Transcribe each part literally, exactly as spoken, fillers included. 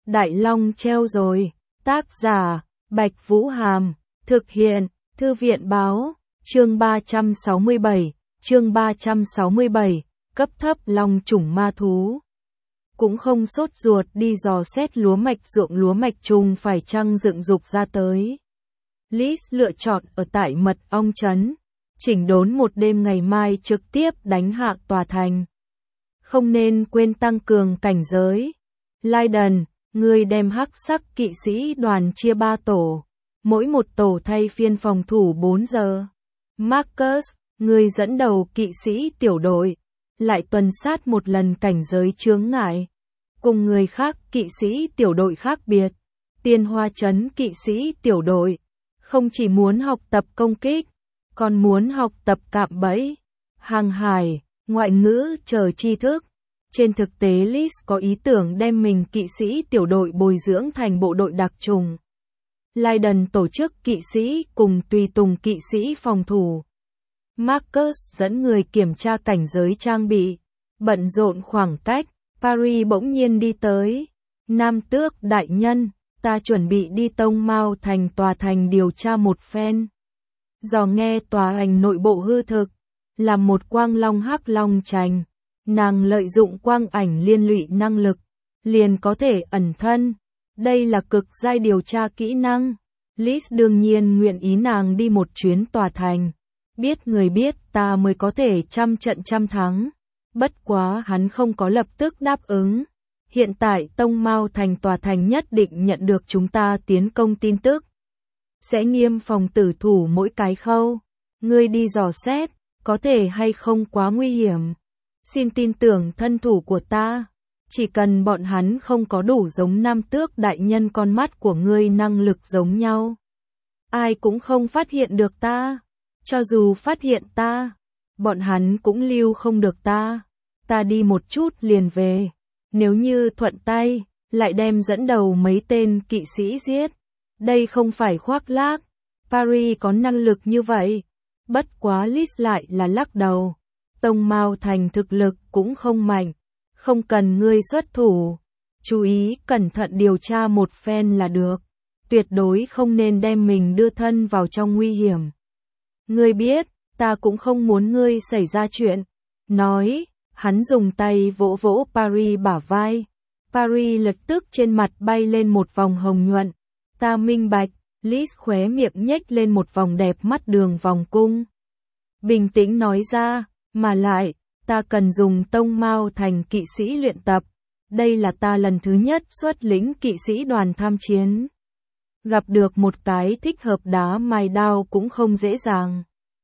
Đại Long treo rồi. Tác giả, Bạch Vũ Hàm. Thực hiện, Thư viện Báo. Chương ba trăm sáu mươi bảy. Chương ba trăm sáu mươi bảy. Cấp thấp long chủng ma thú. Cũng không sốt ruột đi dò xét lúa mạch ruộng lúa mạch trùng phải chăng dựng dục ra tới. Liz lựa chọn ở tại Mật Ong Trấn, chỉnh đốn một đêm ngày mai trực tiếp đánh hạ tòa thành. Không nên quên tăng cường cảnh giới. Lydon, người đem hắc sắc kỵ sĩ đoàn chia ba tổ, mỗi một tổ thay phiên phòng thủ bốn giờ. Marcus, người dẫn đầu kỵ sĩ tiểu đội, lại tuần sát một lần cảnh giới chướng ngại. Cùng người khác kỵ sĩ tiểu đội khác biệt, Tiên Hoa Trấn kỵ sĩ tiểu đội, không chỉ muốn học tập công kích, còn muốn học tập cạm bẫy, hàng hải, ngoại ngữ chờ tri thức. Trên thực tế Liz có ý tưởng đem mình kỵ sĩ tiểu đội bồi dưỡng thành bộ đội đặc trùng. Lydon tổ chức kỵ sĩ cùng tùy tùng kỵ sĩ phòng thủ. Marcus dẫn người kiểm tra cảnh giới trang bị, bận rộn khoảng cách. Paris bỗng nhiên đi tới. Nam Tước đại nhân, ta chuẩn bị đi Tông Mao thành tòa thành điều tra một phen. Dò nghe tòa thành nội bộ hư thực, là một quang long hắc long trành. Nàng lợi dụng quang ảnh liên lụy năng lực, liền có thể ẩn thân. Đây là cực giai điều tra kỹ năng. Liz đương nhiên nguyện ý nàng đi một chuyến tòa thành. Biết người biết ta mới có thể trăm trận trăm thắng. Bất quá hắn không có lập tức đáp ứng. Hiện tại Tông Mao thành tòa thành nhất định nhận được chúng ta tiến công tin tức. Sẽ nghiêm phòng tử thủ mỗi cái khâu. Ngươi đi dò xét, có thể hay không quá nguy hiểm. Xin tin tưởng thân thủ của ta. Chỉ cần bọn hắn không có đủ giống Nam Tước đại nhân con mắt của ngươi năng lực giống nhau. Ai cũng không phát hiện được ta. Cho dù phát hiện ta, bọn hắn cũng lưu không được ta. Ta đi một chút liền về. Nếu như thuận tay, lại đem dẫn đầu mấy tên kỵ sĩ giết. Đây không phải khoác lác. Paris có năng lực như vậy. Bất quá Liz lại là lắc đầu. Tông Mao thành thực lực cũng không mạnh. Không cần ngươi xuất thủ. Chú ý cẩn thận điều tra một phen là được. Tuyệt đối không nên đem mình đưa thân vào trong nguy hiểm. Ngươi biết, ta cũng không muốn ngươi xảy ra chuyện. Nói, hắn dùng tay vỗ vỗ Paris bả vai. Paris lập tức trên mặt bay lên một vòng hồng nhuận. Ta minh bạch, Liz khóe miệng nhếch lên một vòng đẹp mắt đường vòng cung. Bình tĩnh nói ra, mà lại, ta cần dùng Tông Mao thành kỵ sĩ luyện tập. Đây là ta lần thứ nhất xuất lĩnh kỵ sĩ đoàn tham chiến. Gặp được một cái thích hợp đá mài đao cũng không dễ dàng.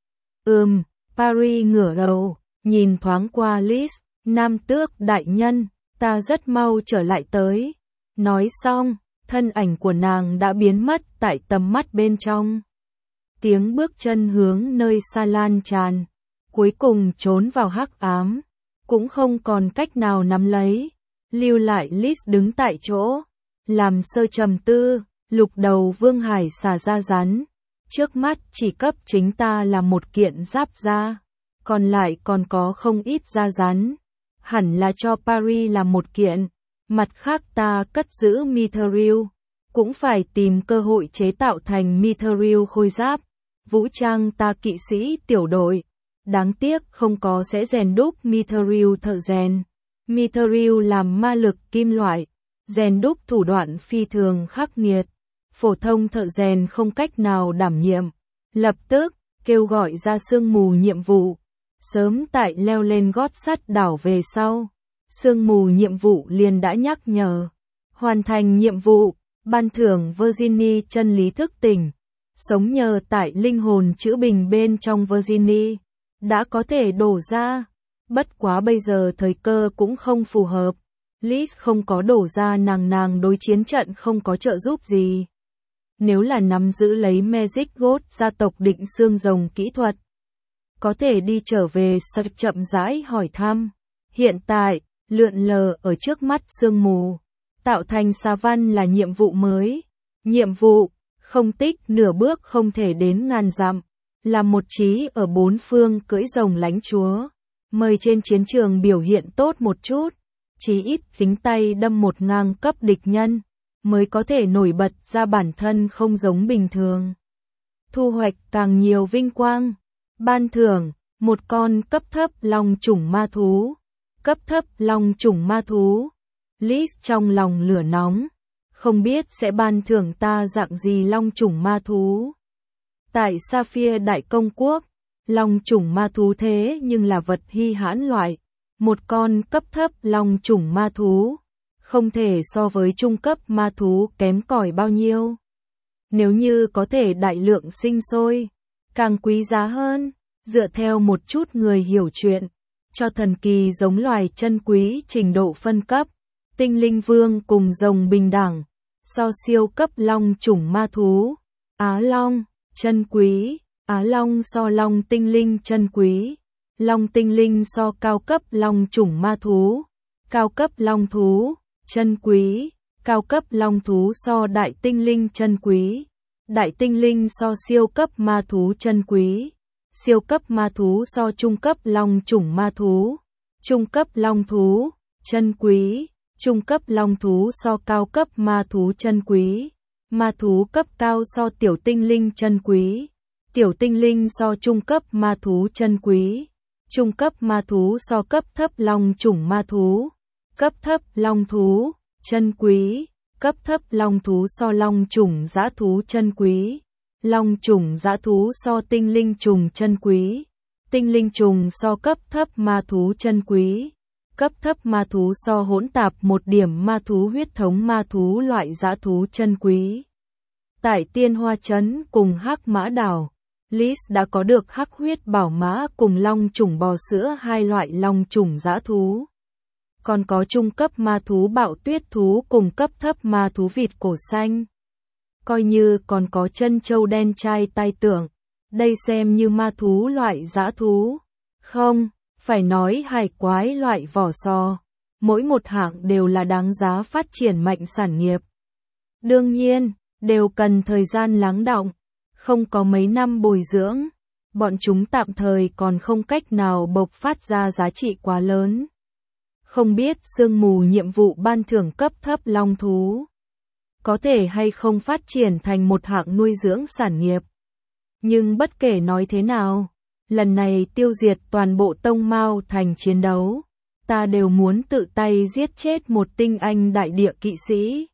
Ừm, Paris ngửa đầu, nhìn thoáng qua Liz. Nam Tước đại nhân, ta rất mau trở lại tới. Nói xong, thân ảnh của nàng đã biến mất tại tầm mắt bên trong. Tiếng bước chân hướng nơi xa lan tràn, cuối cùng trốn vào hắc ám, cũng không còn cách nào nắm lấy. Lưu lại Liz đứng tại chỗ, làm sơ trầm tư. Lục đầu Vương Hải xả ra rắn. Trước mắt chỉ cấp chính ta là một kiện giáp da, còn lại còn có không ít da rắn. Hẳn là cho Paris là một kiện. Mặt khác ta cất giữ mithril, cũng phải tìm cơ hội chế tạo thành mithril khôi giáp. Vũ trang ta kỵ sĩ tiểu đội. Đáng tiếc không có sẽ rèn đúc mithril thợ rèn. Mithril làm ma lực kim loại, rèn đúc thủ đoạn phi thường khắc nghiệt. Phổ thông thợ rèn không cách nào đảm nhiệm. Lập tức, kêu gọi ra sương mù nhiệm vụ. Sớm tại leo lên gót sắt đảo về sau. Sương mù nhiệm vụ liền đã nhắc nhở. Hoàn thành nhiệm vụ, ban thưởng Virginie chân lý thức tỉnh. Sống nhờ tại linh hồn chữ bình bên trong Virginie. Đã có thể đổ ra. Bất quá bây giờ thời cơ cũng không phù hợp. Liz không có đổ ra nàng nàng đối chiến trận không có trợ giúp gì. Nếu là nắm giữ lấy Magic God gia tộc định xương rồng kỹ thuật, có thể đi trở về sạch chậm rãi hỏi thăm. Hiện tại, lượn lờ ở trước mắt sương mù, tạo thành xà văn là nhiệm vụ mới. Nhiệm vụ, không tích nửa bước không thể đến ngàn dặm, là một chí ở bốn phương cưỡi rồng lãnh chúa. Mời trên chiến trường biểu hiện tốt một chút, chí ít tính tay đâm một ngang cấp địch nhân. mới có thể nổi bật ra bản thân không giống bình thường. Thu hoạch càng nhiều vinh quang. Ban thưởng, một con cấp thấp long chủng ma thú. Cấp thấp long chủng ma thú. Liz trong lòng lửa nóng. Không biết sẽ ban thưởng ta dạng gì long chủng ma thú. Tại Sapphire Đại Công Quốc, long chủng ma thú thế nhưng là vật hy hãn loại. Một con cấp thấp long chủng ma thú. Không thể so với trung cấp ma thú kém cỏi bao nhiêu. Nếu như có thể đại lượng sinh sôi, càng quý giá hơn. Dựa theo một chút người hiểu chuyện, cho thần kỳ giống loài chân quý trình độ phân cấp, tinh linh vương cùng rồng bình đẳng, so siêu cấp long chủng ma thú, Á Long, chân quý, Á Long so long tinh linh chân quý, long tinh linh so cao cấp long chủng ma thú, cao cấp long thú, chân quý, cao cấp long thú so đại tinh linh chân quý, đại tinh linh so siêu cấp ma thú chân quý. Siêu cấp ma thú so trung cấp long chủng ma thú, trung cấp long thú, chân quý, trung cấp long thú so cao cấp ma thú chân quý, ma thú cấp cao so tiểu tinh linh chân quý, tiểu tinh linh so trung cấp ma thú chân quý, trung cấp ma thú so cấp thấp long chủng ma thú, cấp thấp long thú, chân quý, cấp thấp long thú so long chủng dã thú chân quý. Long trùng dã thú so tinh linh trùng chân quý, tinh linh trùng so cấp thấp ma thú chân quý, cấp thấp ma thú so hỗn tạp một điểm ma thú huyết thống ma thú loại dã thú chân quý. Tại Tiên Hoa Trấn cùng Hắc Mã Đảo, Liz đã có được hắc huyết bảo mã cùng long trùng bò sữa hai loại long trùng dã thú. Còn có trung cấp ma thú bạo tuyết thú cùng cấp thấp ma thú vịt cổ xanh. Coi như còn có chân châu đen trai tai tượng, đây xem như ma thú loại dã thú. Không, phải nói hải quái loại vỏ sò, mỗi một hạng đều là đáng giá phát triển mạnh sản nghiệp. Đương nhiên, đều cần thời gian lắng đọng, không có mấy năm bồi dưỡng, bọn chúng tạm thời còn không cách nào bộc phát ra giá trị quá lớn. Không biết sương mù nhiệm vụ ban thưởng cấp thấp long thú có thể hay không phát triển thành một hạng nuôi dưỡng sản nghiệp. Nhưng bất kể nói thế nào, lần này tiêu diệt toàn bộ Tông Mao Thành chiến đấu, ta đều muốn tự tay giết chết một tinh anh đại địa kỵ sĩ.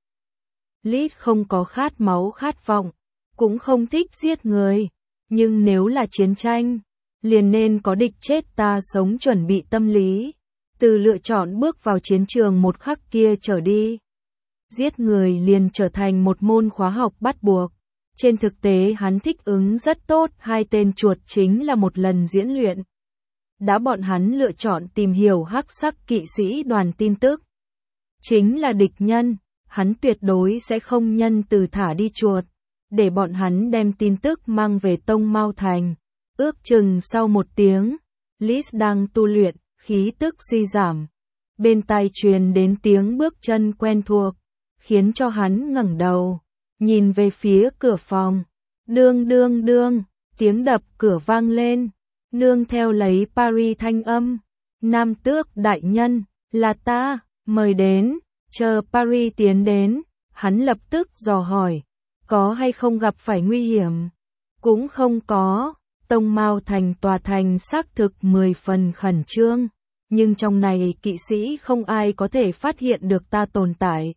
Liz không có khát máu khát vọng, cũng không thích giết người, nhưng nếu là chiến tranh, liền nên có địch chết ta sống chuẩn bị tâm lý, từ lựa chọn bước vào chiến trường một khắc kia trở đi. Giết người liền trở thành một môn khóa học bắt buộc. Trên thực tế hắn thích ứng rất tốt, hai tên chuột chính là một lần diễn luyện. Đã bọn hắn lựa chọn tìm hiểu hắc sắc kỵ sĩ đoàn tin tức. Chính là địch nhân, hắn tuyệt đối sẽ không nhân từ thả đi chuột, để bọn hắn đem tin tức mang về Tông Mao Thành. Ước chừng sau một tiếng, Liz đang tu luyện, khí tức suy giảm. Bên tai truyền đến tiếng bước chân quen thuộc, khiến cho hắn ngẩng đầu, nhìn về phía cửa phòng. Đương đương đương, tiếng đập cửa vang lên, nương theo lấy Paris thanh âm. Nam tước đại nhân, là ta, mời đến. Chờ Paris tiến đến, hắn lập tức dò hỏi, có hay không gặp phải nguy hiểm? Cũng không có, Tông Mao Thành tòa thành xác thực mười phần khẩn trương, nhưng trong này kỵ sĩ không ai có thể phát hiện được ta tồn tại.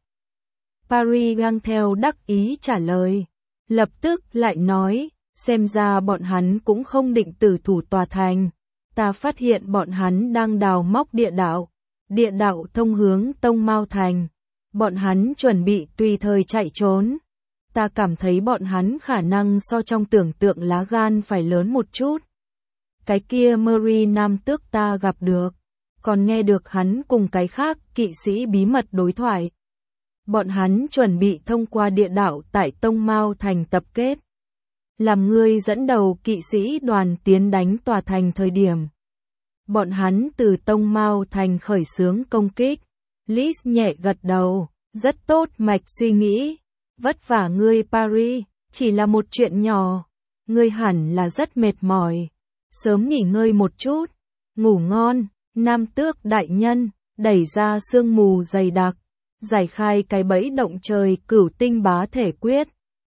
Paris gang theo đắc ý trả lời, lập tức lại nói, xem ra bọn hắn cũng không định tử thủ tòa thành. Ta phát hiện bọn hắn đang đào móc địa đạo, địa đạo thông hướng Tông Mao Thành. Bọn hắn chuẩn bị tùy thời chạy trốn. Ta cảm thấy bọn hắn khả năng so trong tưởng tượng lá gan phải lớn một chút. Cái kia Murray nam tước ta gặp được, còn nghe được hắn cùng cái khác kỵ sĩ bí mật đối thoại. Bọn hắn chuẩn bị thông qua địa đạo tại Tông Mao Thành tập kết. Làm ngươi dẫn đầu kỵ sĩ đoàn tiến đánh tòa thành thời điểm. Bọn hắn từ Tông Mao Thành khởi xướng công kích. Liz nhẹ gật đầu, rất tốt mạch suy nghĩ. Vất vả ngươi Paris, chỉ là một chuyện nhỏ. Ngươi hẳn là rất mệt mỏi. Sớm nghỉ ngơi một chút. Ngủ ngon, nam tước đại nhân, đẩy ra sương mù dày đặc. giải khai cái bẫy động trời cửu tinh bá thể quyết.